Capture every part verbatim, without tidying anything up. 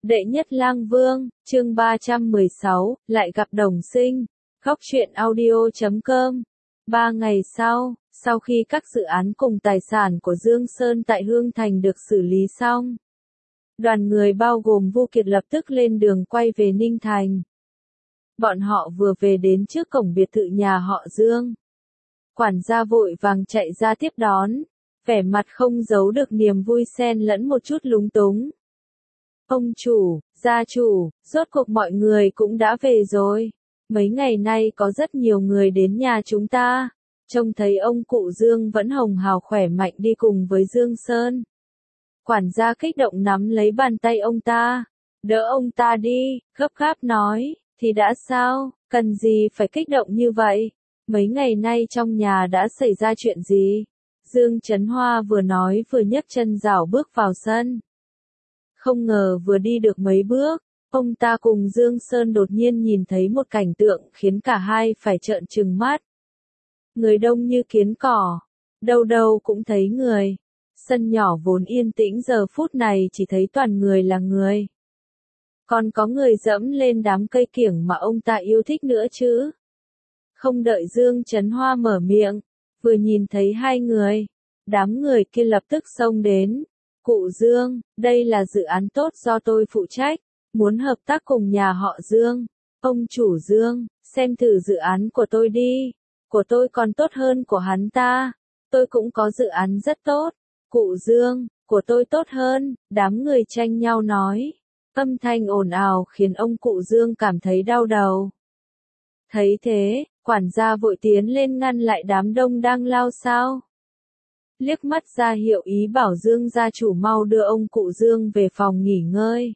Đệ nhất lang vương, chương ba trăm mười sáu, lại gặp đồng sinh. Góc truyện audio chấm com. Ba ngày sau, sau khi các dự án cùng tài sản của Dương Sơn tại Hương Thành được xử lý xong, đoàn người bao gồm Vu Kiệt lập tức lên đường quay về Ninh Thành. Bọn họ vừa về đến trước cổng biệt thự nhà họ Dương. Quản gia vội vàng chạy ra tiếp đón, vẻ mặt không giấu được niềm vui xen lẫn một chút lúng túng. Ông chủ, gia chủ, rốt cuộc mọi người cũng đã về rồi. Mấy ngày nay có rất nhiều người đến nhà chúng ta. Trông thấy ông cụ Dương vẫn hồng hào khỏe mạnh đi cùng với Dương Sơn. Quản gia kích động nắm lấy bàn tay ông ta. Đỡ ông ta đi, gấp gáp nói, thì đã sao, cần gì phải kích động như vậy? Mấy ngày nay trong nhà đã xảy ra chuyện gì? Dương Chấn Hoa vừa nói vừa nhấc chân rảo bước vào sân. Không ngờ vừa đi được mấy bước, ông ta cùng Dương Sơn đột nhiên nhìn thấy một cảnh tượng khiến cả hai phải trợn trừng mắt. Người đông như kiến cỏ, đâu đâu cũng thấy người. Sân nhỏ vốn yên tĩnh giờ phút này chỉ thấy toàn người là người. Còn có người dẫm lên đám cây kiểng mà ông ta yêu thích nữa chứ. Không đợi Dương Chấn Hoa mở miệng, vừa nhìn thấy hai người, đám người kia lập tức xông đến. Cụ Dương, đây là dự án tốt do tôi phụ trách, muốn hợp tác cùng nhà họ Dương. Ông chủ Dương, xem thử dự án của tôi đi, của tôi còn tốt hơn của hắn ta, tôi cũng có dự án rất tốt. Cụ Dương, của tôi tốt hơn, đám người tranh nhau nói. Âm thanh ồn ào khiến ông cụ Dương cảm thấy đau đầu. Thấy thế, quản gia vội tiến lên ngăn lại đám đông đang lao xao. Liếc mắt ra hiệu ý bảo Dương gia chủ mau đưa ông cụ Dương về phòng nghỉ ngơi.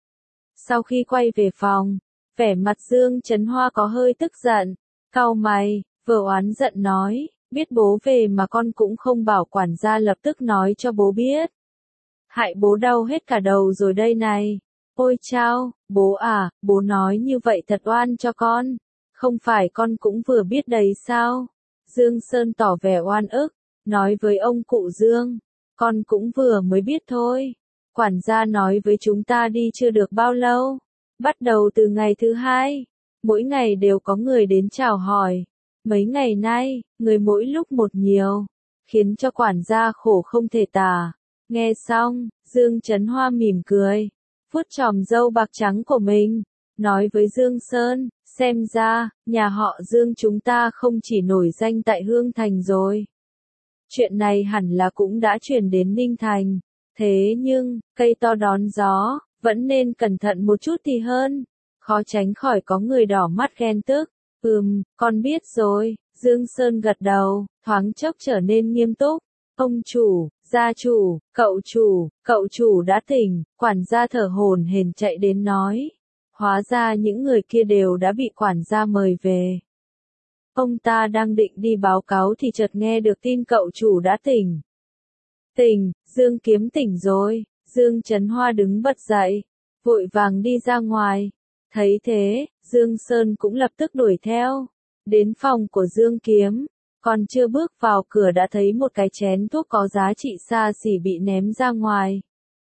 Sau khi quay về phòng, vẻ mặt Dương Chấn Hoa có hơi tức giận, cau mày, vừa oán giận nói, biết bố về mà con cũng không bảo quản gia lập tức nói cho bố biết. Hại bố đau hết cả đầu rồi đây này. Ôi chao, bố à, bố nói như vậy thật oan cho con. Không phải con cũng vừa biết đấy sao? Dương Sơn tỏ vẻ oan ức, nói với ông cụ Dương, con cũng vừa mới biết thôi. Quản gia nói với chúng ta đi chưa được bao lâu. Bắt đầu từ ngày thứ hai, mỗi ngày đều có người đến chào hỏi. Mấy ngày nay, người mỗi lúc một nhiều, khiến cho quản gia khổ không thể tả. Nghe xong, Dương Chấn Hoa mỉm cười, vuốt chòm râu bạc trắng của mình, nói với Dương Sơn, xem ra, nhà họ Dương chúng ta không chỉ nổi danh tại Hương Thành rồi. Chuyện này hẳn là cũng đã truyền đến Ninh Thành. Thế nhưng, cây to đón gió, vẫn nên cẩn thận một chút thì hơn. Khó tránh khỏi có người đỏ mắt ghen tức. Ừm, con biết rồi. Dương Sơn gật đầu, thoáng chốc trở nên nghiêm túc. Ông chủ, gia chủ, cậu chủ, cậu chủ đã tỉnh. Quản gia thở hổn hển chạy đến nói. Hóa ra những người kia đều đã bị quản gia mời về. Ông ta đang định đi báo cáo thì chợt nghe được tin cậu chủ đã tỉnh. Tỉnh, Dương Kiếm tỉnh rồi. Dương Chấn Hoa đứng bật dậy, vội vàng đi ra ngoài. Thấy thế, Dương Sơn cũng lập tức đuổi theo. Đến phòng của Dương Kiếm, còn chưa bước vào cửa đã thấy một cái chén thuốc có giá trị xa xỉ bị ném ra ngoài.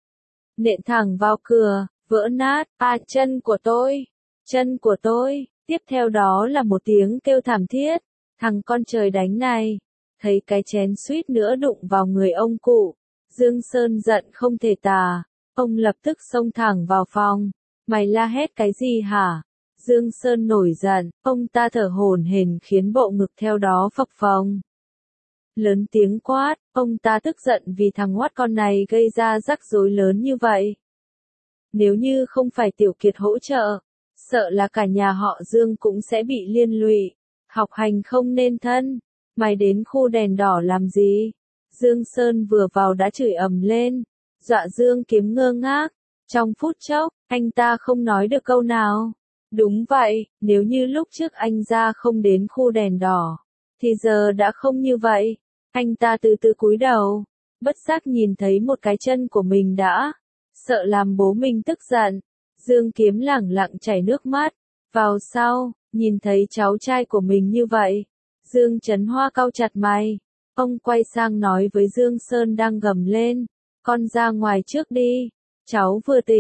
Nện thẳng vào cửa, vỡ nát. À, chân của tôi, chân của tôi. Tiếp theo đó là một tiếng kêu thảm thiết. Thằng con trời đánh này. Thấy cái chén suýt nữa đụng vào người ông cụ. Dương Sơn giận không thể tả. Ông lập tức xông thẳng vào phòng. Mày la hét cái gì hả? Dương Sơn nổi giận. Ông ta thở hổn hển khiến bộ ngực theo đó phập phồng. Lớn tiếng quát. Ông ta tức giận vì thằng ngoắt con này gây ra rắc rối lớn như vậy. Nếu như không phải Tiểu Kiệt hỗ trợ, sợ là cả nhà họ Dương cũng sẽ bị liên lụy. Học hành không nên thân. Mày đến khu đèn đỏ làm gì? Dương Sơn vừa vào đã chửi ầm lên. Dọa Dương Kiếm ngơ ngác. Trong phút chốc, anh ta không nói được câu nào. Đúng vậy, nếu như lúc trước anh ra không đến khu đèn đỏ, thì giờ đã không như vậy. Anh ta từ từ cúi đầu, bất giác nhìn thấy một cái chân của mình đã. Sợ làm bố mình tức giận. Dương Kiếm lẳng lặng chảy nước mắt. Vào sau, nhìn thấy cháu trai của mình như vậy. Dương Chấn Hoa cau chặt mày. Ông quay sang nói với Dương Sơn đang gầm lên. Con ra ngoài trước đi. Cháu vừa tỉnh,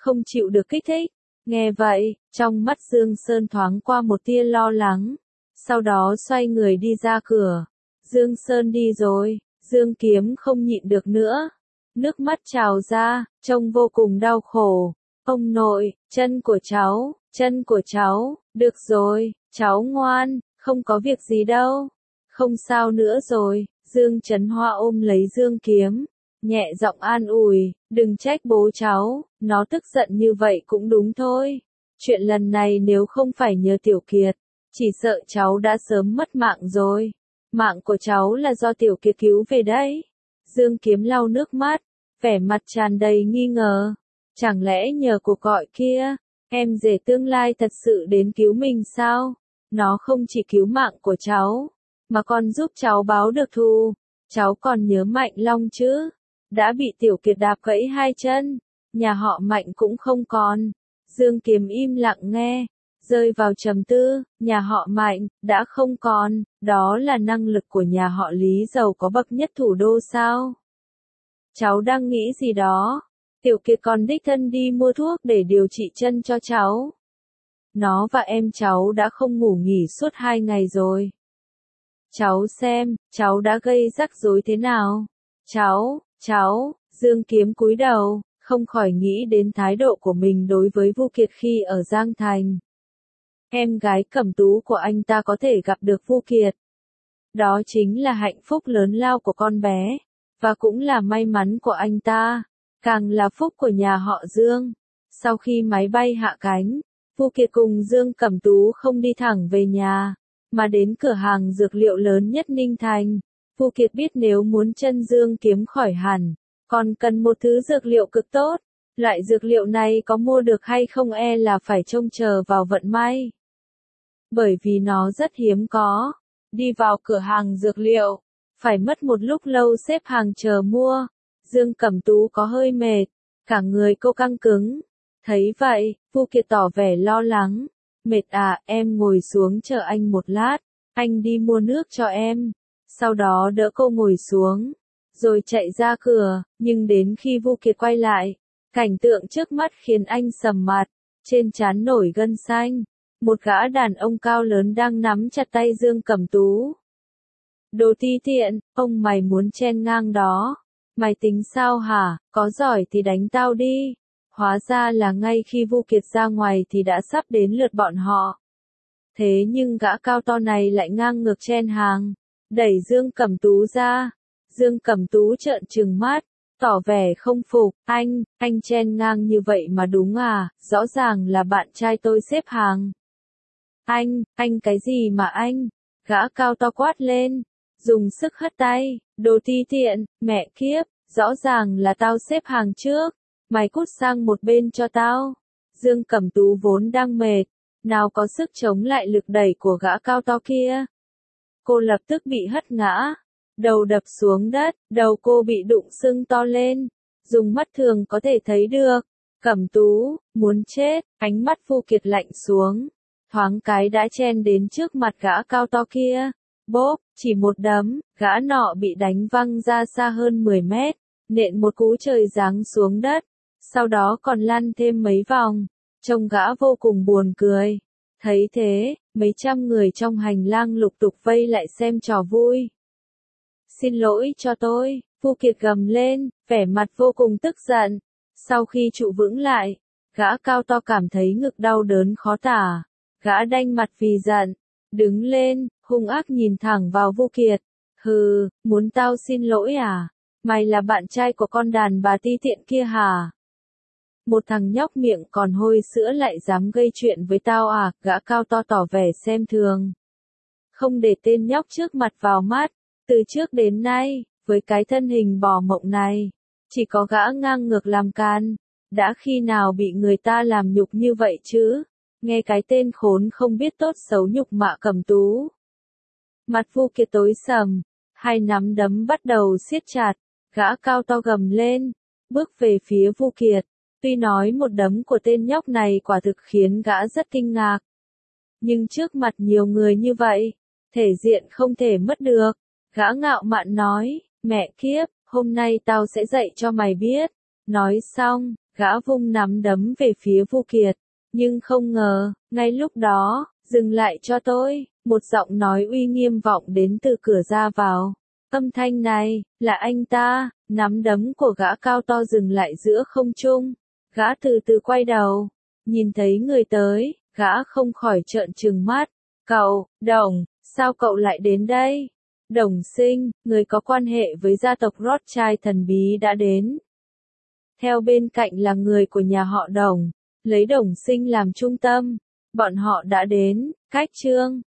không chịu được kích thích. Nghe vậy, trong mắt Dương Sơn thoáng qua một tia lo lắng, sau đó xoay người đi ra cửa. Dương Sơn đi rồi, Dương Kiếm không nhịn được nữa. Nước mắt trào ra, trông vô cùng đau khổ. Ông nội, chân của cháu, chân của cháu, được rồi, cháu ngoan, không có việc gì đâu. Không sao nữa rồi, Dương Trấn Hoa ôm lấy Dương Kiếm, nhẹ giọng an ủi, đừng trách bố cháu, nó tức giận như vậy cũng đúng thôi. Chuyện lần này nếu không phải nhờ Tiểu Kiệt, chỉ sợ cháu đã sớm mất mạng rồi. Mạng của cháu là do Tiểu Kiệt cứu về đấy. Dương Kiếm lau nước mắt, vẻ mặt tràn đầy nghi ngờ. Chẳng lẽ nhờ cuộc gọi kia, em rể tương lai thật sự đến cứu mình sao? Nó không chỉ cứu mạng của cháu, mà còn giúp cháu báo được thù. Cháu còn nhớ Mạnh Long chứ? Đã bị Tiểu Kiệt đạp gãy hai chân, nhà họ Mạnh cũng không còn. Dương Kiếm im lặng nghe, rơi vào trầm tư, nhà họ Mạnh, đã không còn, đó là năng lực của nhà họ Lý giàu có bậc nhất thủ đô sao? Cháu đang nghĩ gì đó? Tiểu Kiệt còn đích thân đi mua thuốc để điều trị chân cho cháu. Nó và em cháu đã không ngủ nghỉ suốt hai ngày rồi. Cháu xem, cháu đã gây rắc rối thế nào? Cháu, cháu, Dương Kiếm cúi đầu, không khỏi nghĩ đến thái độ của mình đối với Vu Kiệt khi ở Giang Thành. Em gái Cẩm Tú của anh ta có thể gặp được Vu Kiệt. Đó chính là hạnh phúc lớn lao của con bé, và cũng là may mắn của anh ta, càng là phúc của nhà họ Dương. Sau khi máy bay hạ cánh, Vu Kiệt cùng Dương Cẩm Tú không đi thẳng về nhà, mà đến cửa hàng dược liệu lớn nhất Ninh Thành. Vu Kiệt biết nếu muốn chân Dương Kiếm khỏi hẳn, còn cần một thứ dược liệu cực tốt. Loại dược liệu này có mua được hay không e là phải trông chờ vào vận may. Bởi vì nó rất hiếm có. Đi vào cửa hàng dược liệu, phải mất một lúc lâu xếp hàng chờ mua. Dương Cẩm Tú có hơi mệt, cả người cô căng cứng. Thấy vậy, Vu Kiệt tỏ vẻ lo lắng. Mệt à, em ngồi xuống chờ anh một lát, anh đi mua nước cho em. Sau đó đỡ cô ngồi xuống, rồi chạy ra cửa, nhưng đến khi Vu Kiệt quay lại, cảnh tượng trước mắt khiến anh sầm mặt, trên trán nổi gân xanh. Một gã đàn ông cao lớn đang nắm chặt tay Dương Cẩm Tú. Đồ ti tiện, ông mày muốn chen ngang đó. Mày tính sao hả, có giỏi thì đánh tao đi. Hóa ra là ngay khi Vu Kiệt ra ngoài thì đã sắp đến lượt bọn họ. Thế nhưng gã cao to này lại ngang ngược chen hàng, đẩy Dương Cẩm Tú ra. Dương Cẩm Tú trợn trừng mắt, tỏ vẻ không phục, anh, anh chen ngang như vậy mà đúng à, rõ ràng là bạn trai tôi xếp hàng. Anh, anh cái gì mà anh? Gã cao to quát lên, dùng sức hất tay, đồ ti tiện, mẹ kiếp, rõ ràng là tao xếp hàng trước, mày cút sang một bên cho tao. Dương Cẩm Tú vốn đang mệt, nào có sức chống lại lực đẩy của gã cao to kia. Cô lập tức bị hất ngã, đầu đập xuống đất, đầu cô bị đụng sưng to lên, dùng mắt thường có thể thấy được. Cẩm Tú, muốn chết, ánh mắt Vu Kiệt lạnh xuống, thoáng cái đã chen đến trước mặt gã cao to kia. Bốp, chỉ một đấm, gã nọ bị đánh văng ra xa hơn mười mét, nện một cú trời giáng xuống đất, sau đó còn lăn thêm mấy vòng, trông gã vô cùng buồn cười. Thấy thế, mấy trăm người trong hành lang lục tục vây lại xem trò vui. Xin lỗi cho tôi, Vu Kiệt gầm lên, vẻ mặt vô cùng tức giận. Sau khi trụ vững lại, gã cao to cảm thấy ngực đau đớn khó tả, gã đanh mặt vì giận, đứng lên, hung ác nhìn thẳng vào Vu Kiệt. Hừ, muốn tao xin lỗi à? Mày là bạn trai của con đàn bà ti tiện kia hả? Một thằng nhóc miệng còn hôi sữa lại dám gây chuyện với tao à? Gã cao to tỏ vẻ xem thường, không để tên nhóc trước mặt vào mắt. Từ trước đến nay, với cái thân hình bò mộng này, chỉ có gã ngang ngược làm can. Đã khi nào bị người ta làm nhục như vậy chứ? Nghe cái tên khốn không biết tốt xấu nhục mạ Cẩm Tú. Mặt Vu Kiệt tối sầm, hai nắm đấm bắt đầu siết chặt, gã cao to gầm lên, bước về phía Vu Kiệt. Tuy nói một đấm của tên nhóc này quả thực khiến gã rất kinh ngạc, nhưng trước mặt nhiều người như vậy, thể diện không thể mất được. Gã ngạo mạn nói, mẹ kiếp, hôm nay tao sẽ dạy cho mày biết. Nói xong, Gã vung nắm đấm về phía Vu Kiệt, nhưng không ngờ, ngay lúc đó, dừng lại cho tôi, một giọng nói uy nghiêm vọng đến từ cửa ra vào. Âm thanh này, là anh ta, nắm đấm của gã cao to dừng lại giữa không trung. Gã từ từ quay đầu, nhìn thấy người tới, gã không khỏi trợn trừng mắt. Cậu, Đồng, sao cậu lại đến đây? Đồng Sinh, người có quan hệ với gia tộc Rothschild thần bí đã đến. Theo bên cạnh là người của nhà họ Đồng, lấy Đồng Sinh làm trung tâm. Bọn họ đã đến, cách Trương